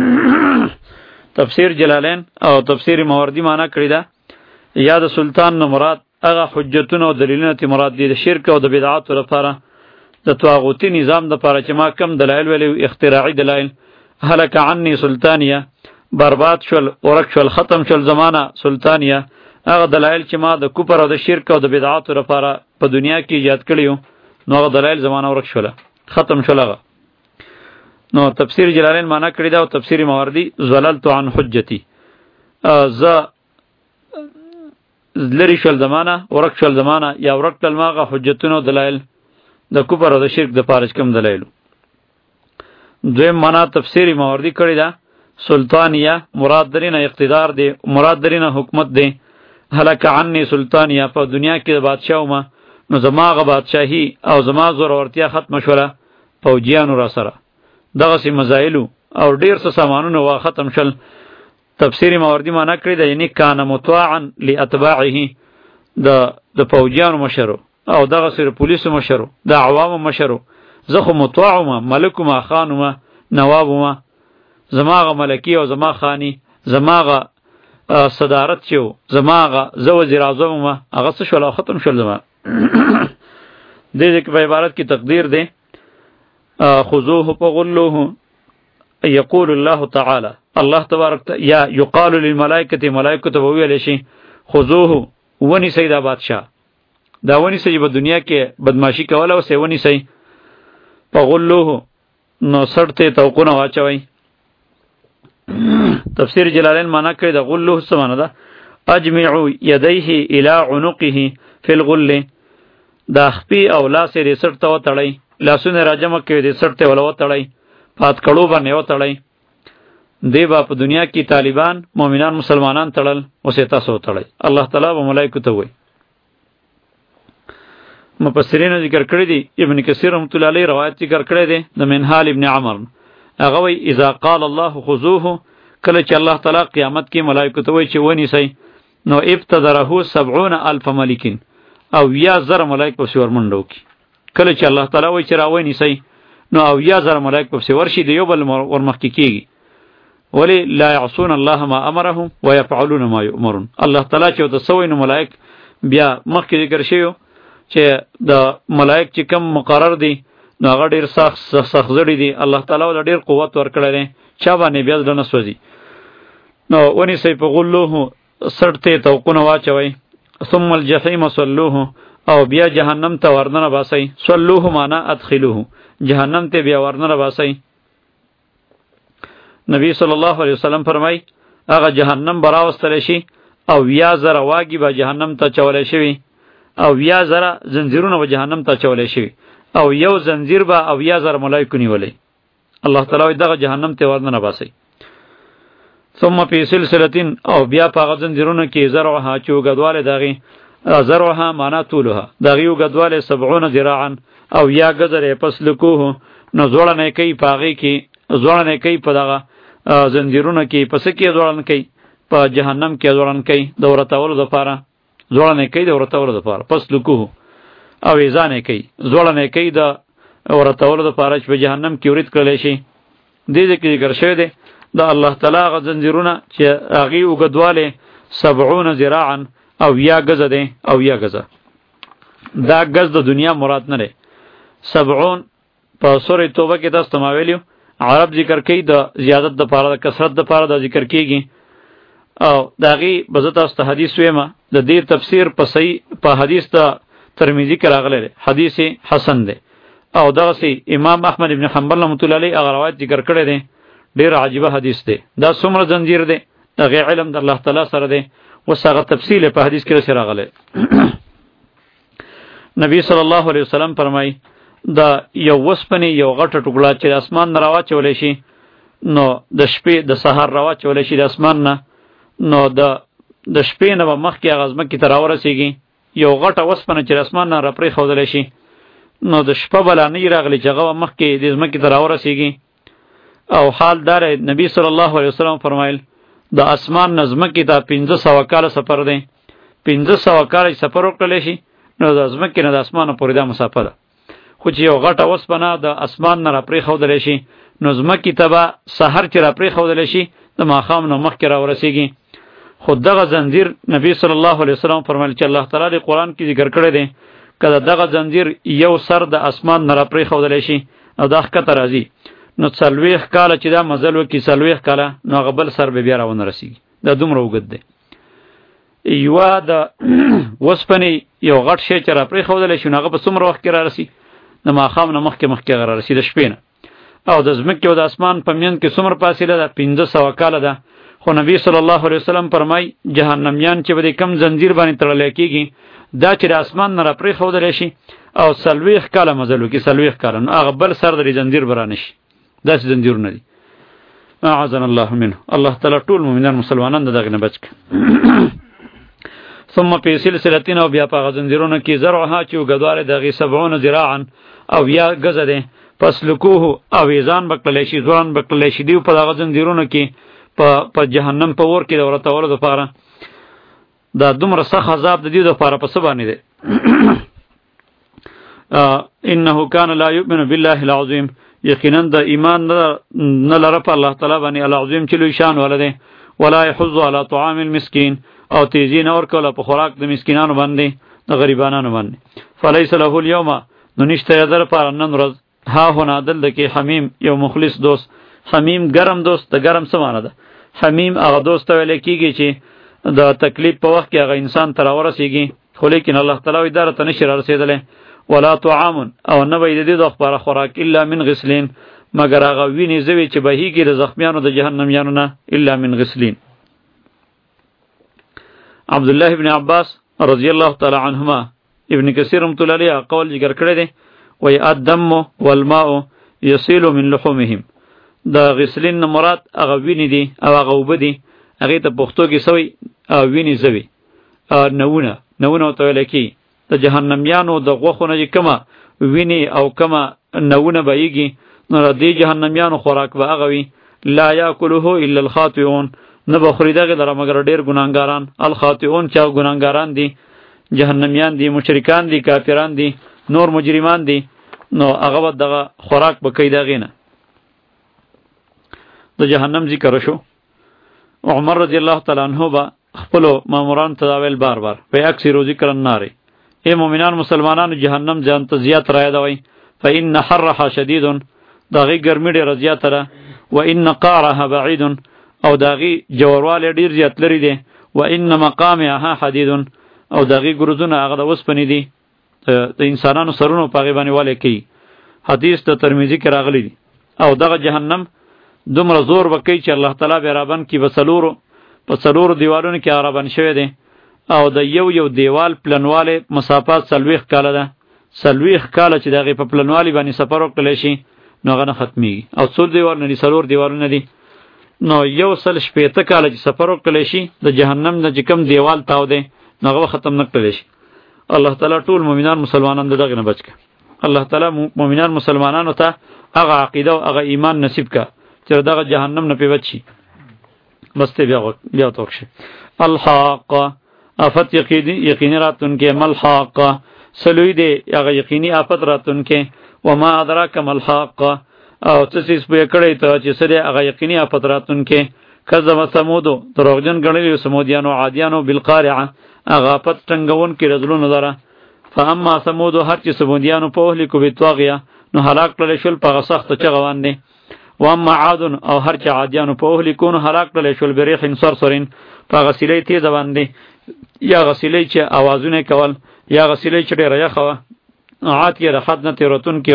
تفسیر جلالین او تفسیر ماوردی معنا کړې ده یا د سلطان نه مراد هغه حجتونه او دلیلونه تی مراد دي د شرک او د بدعاتو لپاره د طاغوتی نظام لپاره چې ما کم دلایل ویلي اختراعي دلایل. هلک عني سلطانیه برباد شول ورک شول ختم شول زمانه سلطانیه هغه دلایل چې ما د کفر او د شرک او د بدعاتو لپاره په دنیا کې ایجاد کړیو نو هغه دلایل زمانه ورک شوله ختم شول هغه. نو تفسیر جلالین معنا کړی دا او تفسیر ماوردی زللت عن حجتی ز لری شول زمانه ورک شول زمانه یا ورک تل ماغه حجتونو دلایل د کفر او د شرک د پاره کم دلایل. دویم معنا تفسیر ماوردی کړی دا سلطانیه مراد درینه اقتدار دی مراد درینه حکومت دی. هلک عني سلطانیه په دنیا کې د بادشاہ ما نو زماغه بادشاہي او زما زور ورتیا ختم شوله فوجیانو را سره دغه سي مزایلو او ډیر څه سامانونه وا ختم شل. تفسیر ماوردی معنا کړی دا یعنی کان مطاعا لاتباعه د د فوجیانو مشرو او دغه سره پولیسو مشرو د عوامو مشرو زه خو مطاع ما ملک ما خان ما نواب ما زماغه ملکی او زما خانی زماغه صدارت شو زماغه زو وزیر اعظم ما هغه څه شول ختم شول زما. دې دې په عبارت کې تقدیر دی خذوه فغلوه یقول الله تعالی الله تبارک یا یقال للملائکه ملائکه ته ویل شي خذوه ونی سیدا بادشاہ دا ونی سې په دنیا کې بدمعشی کوله او سې ونی سې فغلوه نو سړته توقونه واچوي. تفسیر جلالین معنا کړی د غلوه څه معنا ده اجمعوا یدیه الی عنقه فی الغل دا خپې او لاس یې سړ ته وتړی لاسونه راجمع کوي د سړ ته ولا وتړی پات کړو باندې وتړی دی با په دنیا کې طالبان مؤمنان مسلمانان تړل اوسه تاسو تړی الله تعالی و ملائکه ته وای. مفسرین ذکر کړی دی ابن کثیر رحمۃ اللہ علیہ روایت ذکر کړی دی د منهال ابن عمر هغه وی اذا قال الله خذوه کله چې الله تعالی قیامت کې ملائکه ته وای چې ونی سي نو ابتدره سبعون الف ملکین او یا زر ملائکه په سور منډو کې کله چې الله تعالی وای چې راوینی سي نو او یا زر ملائکه په سور شي دی یو بل ورمخ کې کیږي ولی لا يعصون الله ما امرهم ويفعلون ما يؤمرون. الله تعالی چې د سوین ملائک بیا مخکې ذکر شوی چې د ملائک چې کم مقرر دي نو هغه ډیر سخت سخت زړی دي الله تعالی ول ډیر قوت ورکړی دی چا باندې بیا ځل نه سوځي. نو ونی سي په غلوه سړته توقونه واچوي ثم الجحیم صلوه او بیا جهنم ته ورننه باسي صلوه معنا ادخلوه جهنم ته بیا ورننه باسي. نبی صلی الله علیه وسلم فرمای هغه جهنم براوستل شي او یا زره واګي به جهنم ته چولې شي او یا زره زنجیرونه به جهنم ته چولې شي او یو زنجیر به او یا زره ملائکه نیولې الله تعالی دغه جهنم ته ورننه باسي. ثم فی سلسلتین او بیا په غزن زنجیرونه کې زرعها چوغدواله دغه زرعها معنا طولها دغه یو غدواله سبعون ذراعا او یا غزره پس لکوه نو زوړه نه کوي پاغي کې زوړه نه کوي په دغه زنجیرونه کې پس کې زوړه نه کوي په جهنم کې زوړه نه کوي د ورتاولو لپاره زوړه نه کوي د ورتاولو لپاره پس لکوه او ایزانه کوي زوړه نه کوي د ورتولو د پاره چې په جهنم کې ورید کړل شي. دې دې کې ذکر شوی دی د الله تعالی غ زنجیرونه چې هغه وګدواله سبعون ذراعا او یا غزه دی او یا غزه. دا غز د دنیا مراد نه دی. سبعون په سورې توبه کې تاسو ته ویلو عرب ذکر کوي د زیادت د پاره د کثرت د پاره د ذکر کیږي او داغي بزت است حدیث ویما د دې تفسیر په صحیح په حدیث ته ترمذی کې راغلی حدیث حسن دی او دغه سي امام احمد ابن حنبل رحمۃ اللہ علیہ هغه روایت ذکر کړی دی. ډیر عجیب حدیث دی. دا څومره زنجیر دی دغه علم د الله تعالی سره دی. وسغه تفصیل په حدیث کې سره راغلی. نبی صلی الله علیه وسلم فرمای دا یو وسپنی یو غټه ټوکړه چې اسمان نه راوچولې شي نو د شپې د سحر راوچولې شي د اسمان نه نو د د شپې نه مخکې غزمه کې تر ورسیږي یو غټه وسپنه چې اسمان نه راپرې خودلې شي نو د شپه بلا نه راغلی چې هغه مخکې د زمه کې تر ورسیږي. او حال دار نبی صلی الله علیه وسلم فرمایل د اسمان نظم کې دا پنځه سوه کال سفر دی. پنځه سوه کال سفر وکړل شي نو د زمه کې نه د اسمان پورې دا مسافه ده. خو چې یو غټه وسپنه د اسمان نه راپرې خودلې شي نو زمه کې تبا سحر چې راپرې خودلې شي د ماخام نو مخکې را ورسیږي. خود دغه زنجیر نبی صلی الله علیه وسلم فرمایل چې الله تعالی د قرآن کې ذکر کړی دی کله دغه زنجیر یو سر د اسمان نه راپرې خودلې شي او دا ښکته راځي نو څلوېښت کاله چې دا مزل وکړي څلوېښت کاله نو هغه بل سر به بیا راونه رسیږي. دا دومره اوږد دی. یوه د وسپنې یو غټ شی چې راپرې خودلی شي نو هغه په څومره وخت کې را رسي د ماښام نه مخکې مخکې هغه را رسي د شپې نه. او د ځمکې او د اسمان په منځ کې څومره فاصله ده پنځه سوه کاله ده. خو نبی صلی الله علیه وسلم فرمای جهنمیان چې به د کم زنجیر باندې تړلی کېږي دا چې د اسمان نه راپرې خودلی شي او څلوېښت کاله مزل وکړي څلوېښت کاله نو هغه بل سر د زنجیر به رانه شي. داسې زنجیرونه دي. اعاذنا الله منه. الله تعالی ټول مؤمنان مسلمانان دغه نه بچ کړي. ثم په سلسلتین او بیا په زنجیرونو کې زرعها چې وګدواره دغه سبعون ذراعا او یا غزه ده پس لکوه او ایزان بکلې شي ځوان بکلې شي دی په دغه زنجیرونو کې په په جهنم په ور کې ورته ورته لپاره دا دومره سخت عذاب د دې لپاره په سبانه ده. انه کان لا یؤمن بالله العظیم یقینا د ایمان نه لره په الله تعالی باندې العظیم چې لوی شان ولده ولا يحض على طعام المسكين او تیزی نور کوله په خوراک د مسکینانو باندې د غریبانو باندې. فلیس له اليوم نو نشته یذر پر نن ورځ ها هنا دل کې حمیم یو مخلص دوست. حمیم ګرم دوست د ګرم سمانه ده. حمیم هغه دوست ویل کیږي چې د تکلیف په وخت کې هغه انسان تر ورسیږي خو لیکن الله تعالی اداره ته نشي رسیدله. ولا طعام او نه وي د دې د خبره خوراک الا من غسلین مگر هغه ویني زوی چې بهیږي د زخمیانو د جهنميانو نه الا من غسلین. عبد الله ابن عباس رضی الله تعالی عنهما ابن کثیر رحمۃ اللہ علیہ قول ذکر کړی دی وی الدم والماء یصل من لحومهم. دا غسلین مراد هغه ویني دي او هغه وب دي هغه ته پښتو کې سوی ویني زوی نوونه نوونه ته لکی د جهنميانو د غوخونه کما ویني او کما نوونه بهیږي نو د جهنميانو خوراک به هغه وي لا یاکله الا الخاطئون نه بخوري دغه در مگر ډیر ګناګاران الخاطئون چا ګناګاران دي جهنميان دي مشرکان دي کافران دي نور مجرمان دي نو هغه دغه خوراک به کوي دغه نه. د جهنم ذکر شو. عمر رضی الله تعالی عنہ با خپل ماموران تداول بار بار په اکثر ذکر النار اے مومنان مسلمانانو جهنم ځان ته زیات را یادوي فإن حرها شدید داغي ګرمي ډېر زیات ده وإن قارها بعید او داغي جوړواله ډېر زیات لري دي وإن مقامها حدید او داغي ګروزونه هغه د وسپنې دي د انسانانو سرونو پاغي باندې والے کی. حدیث ته ترمذی کې راغلی دی. او دغه جهنم دومره زور وکي چې الله تعالی به رابن کې وسلورو په سلورو دیوالونو کې عربان شوی دی او د یو یو دیوال پلنواله مسافات سلويخ کاله ده. سلويخ کاله چې دغه په پلنوالي باندې سفر وکړل شي نو غنه ختمي او څول دیوال نه دي سلور دیوالونه دي نو یو سل شپېته کاله چې سفر وکړل شي د جهنم د کم دیوال تاو دی نو هغه ختم نه کړل شي. الله تعالی ټول مؤمنان مسلمانان دغه نه بچ کړي. الله تعالی مؤمنان مسلمانانو ته هغه عقیده او هغه ایمان نصیب کا چې دغه جهنم نه پیوچی بس ته بیا بیا توښه. الحاق آفت یقینی یقینی راتون کې ملحاق سلوی دی هغه یقینی آفت راتون کې وما ادراک ما الحاقه او تسیس په کړی ته چې سره هغه یقیني اپتراتون کې کذب ثمودو دروغجن غړي سمودیانو عادیانو بالقارعه هغه پت ټنګون کې رزلون دره فاما ثمودو هر چې سمودیانو په هلی کو بیتواغیا نو هلاک کړل شول په سخت چغوان دي واما عاد او هر چې عادیانو په هلی کو نو هلاک کړل شول بریح صرصرین په غسیلې تیز باندې یا غسیلې چې आवाजونه کول یا غسیلې چې ډیره یخه عاد یې راحت نه تیرتون کې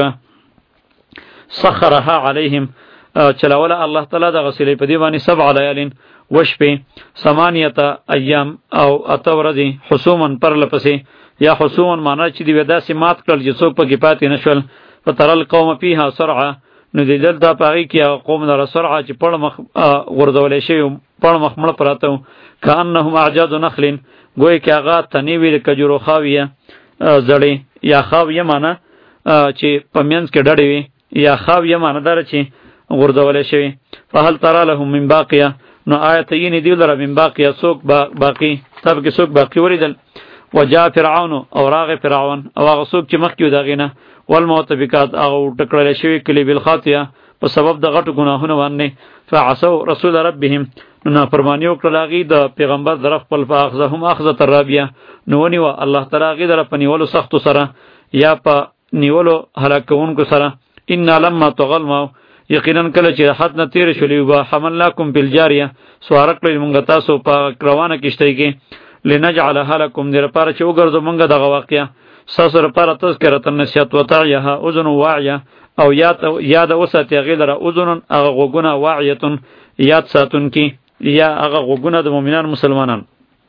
سخرها علیهم چلاوله الله تعالی د غسیلې په دی باندې سبع لیالین وشپې ثمانیه ایام او اتورذی حسومن پر لپسې یا حسومن معنی چې دی ودا سي مات کړل چې څوک پکې پاتې نشول فترل قوم فيها سرعه نو د دل دا پاغي کې قوم در سرعه چې پړ مخ غردولې شي پړ مخ مړ پراته کانهم اعجاز نخل گوی کې هغه تنی ویل کجورو خاویه زړی یا خاویه معنی چې پمینس کې ډډې وي یا خاویه معنی دار چې غردولې شي فهل ترى لهم من باقیه نو آیت یې نه دی لره من باقیه څوک باقی تب کې څوک باقی وریدل وجاء فرعون او راغ فرعون او هغه څوک چې مخکې دغینه والمؤتفقات هغه ټکړل شوی کلی بالخاطئه په سبب د غټو ګناهونو باندې فعصوا رسول ربهم نو فرمانیو کړلاغي د پیغمبر طرف خپل فاخذهم اخذه الرابيه نو ونی و الله تعالی غي در پنیولو سخت سره یا په نیولو هلاکونکو سره ان لما تغلموا یقینا کله چې حد نه تیر شولې و حملناکم بالجاریه سوارک لې مونږ تاسو په روانه کیشته کې لنجعلها لكم در پاره چې وګرځو مونږ دغه واقعیا ساسر پاره تذکرۃ النسیات وتعیها اذن واعیه او یاد یاد وساتې غیلره اذن هغه غوګونه واعیتون یاد ساتون کی یا هغه غوګونه د مؤمنان مسلمانان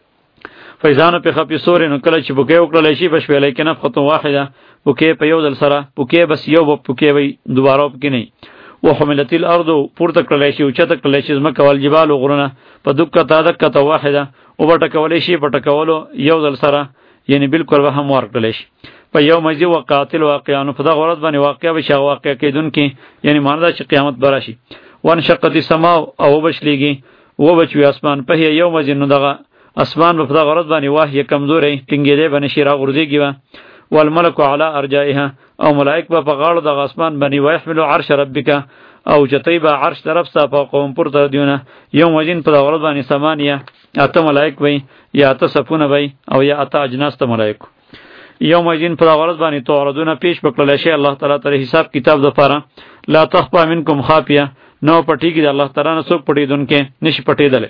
فیضانو په خپې سورې نو کله چې بوکې وکړل شي بشوي لیکن خطو واحده بوکې په یو ځل سره بوکې بس یو بوکې وي دوباره پکې نه وحملت الارض پورته کړل شي او چته کړل شي زما کول جبال غرونه په دکه تا دکه واحده او بټه کولې شي بټه کولو یو ځل سره یعنی بالکل به هم ورکړل شي په یو مزي وقاتل واقعانو په دغه ورځ باندې واقع به شي واقع کیدون کې یعنی ماندا چې قیامت براشي وان شقت السما او بشلیږي و بچوي اسمان په یو مزي نو دغه اسمان په دغه ورځ باندې واه کمزورې ټینګېده باندې شي را غرديږي والملك على ارجائها او ملائک به په غاړو د اسمان باندې ويحمل عرش ربک او چتای به عرش طرف ته په قوم پر تر دیونه یو مجین په دغه ورځ باندې ثمانیه اته ملائک وي یا اته صفونه وي او یا اته اجناس ته ملائک یو مجین په دغه ورځ باندې توردونه پیش بکړل شي الله تعالی تر حساب کتاب د پاره لا تخفى منکم خافیه نو پټی کې الله تعالی نه څوک پټیدونکې نشي پټیدل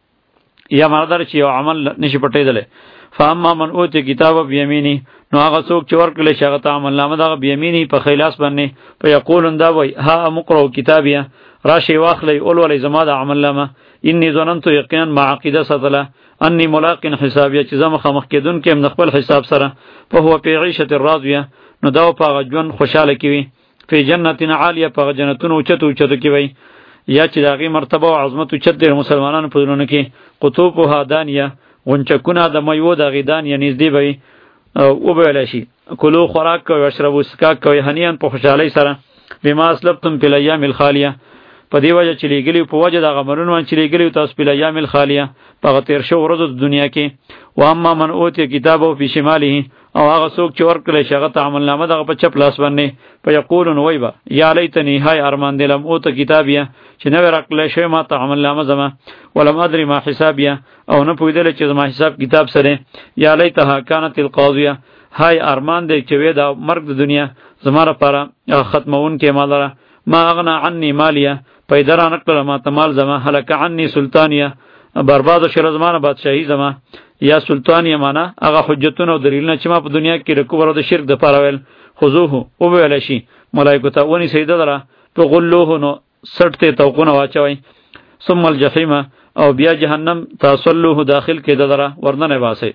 یا مردار چې یو عمل نشي پټیدل فاما من اوتی کتاب بیمینی نو هغه څوک چې ورکړل شي هغه عمل نامه دغه بیمینی په خیلاس باندې په یقولون دا وای ها مقرو کتابیه راشي واخلی اول ولې زما د عمل نامه انی ظننت یقینا ما عقیده ساتله انی ملاق حسابیه چې زما خامخ کېدون کې هم خپل حساب سره په هو په عیشه راضیه نو دا په غجون خوشاله کوي په جنت عالیه په جنتونو چتو چتو کوي یا چې داغي مرتبه او عظمت چت د مسلمانانو په دونه کې قطوبها دانیه غنچکونه د میوه د غیدان یا نږدې وي او به لشي کلو خوراک کوي اشربو سکا کوي هنیان په خوشحالي سره بما اسلفتم فی الايام الخالیه په دی وجه چې لګلی په وجه د غمرونو چې لګلی تاسو په الايام الخالیه په تیر شو ورځو د دنیا کې و اما من اوتی کتابو په شماله او هغه څوک چې ورکړي شغه عمل نامه دغه په چپ لاس باندې په یقولون وایبا یا لیتنی هاي ارمان دلم او ته کتابیه چې نو ورکړل شوی ما ته عمل نامه زما ولم ادري ما حسابیه او نه پویدل چې زما حساب کتاب سره یا لیتها كانت القاضیه هاي ارمان دې چې وې د مرګ د دنیا زما لپاره ختمون کې مالره ما اغنا عني مالیه پیدا نکړه ما ته مال زما هلك عني سلطانیه برباد شر زمانه بادشاہي زما یا سلطانیه معنا هغه حجتونه او دلیلونه چې ما په دنیا کې رکو ورو د شرک د پاره ویل خذوه او ویل شي ملائکه ته ونی سیده دره تو غلوه نو سټته توقونه واچوي ثم الجحیم او بیا جهنم تاسلوه داخل کې دره ورننه واسي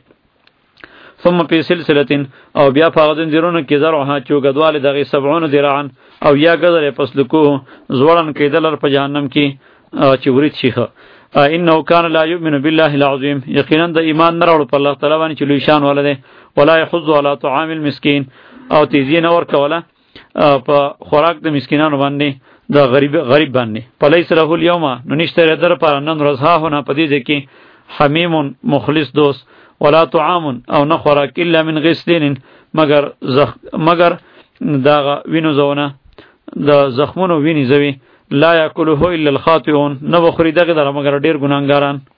ثم په سلسله او بیا فقدن زیرونه کې زرعها چوغدواله دغه سبعون ذراعا او یا غذر پسلکو زوړن کې دلر په جهنم کې چې ورید شيخه انه کان لا یؤمن بالله العظیم یقینا د ایمان نه راوړ په الله تعالی باندې چې لوی شان ولده ولا يحض على طعام المسكين او تیزین اور کوله په خوراک د مسکینانو باندې د غریب غریب باندې پلیس له اليوم نو نشته در پر نن ورځ ها هونه پدې ځکه حمیم مخلص دوست ولا طعام او نه خوراک الا من غسلین مگر زخ مگر دا وینو زونه د زخمونو ویني زوي لا یاکلوه الا الخاطئون، نه بخوري دغه دره مگر ډیر ګناهګاران.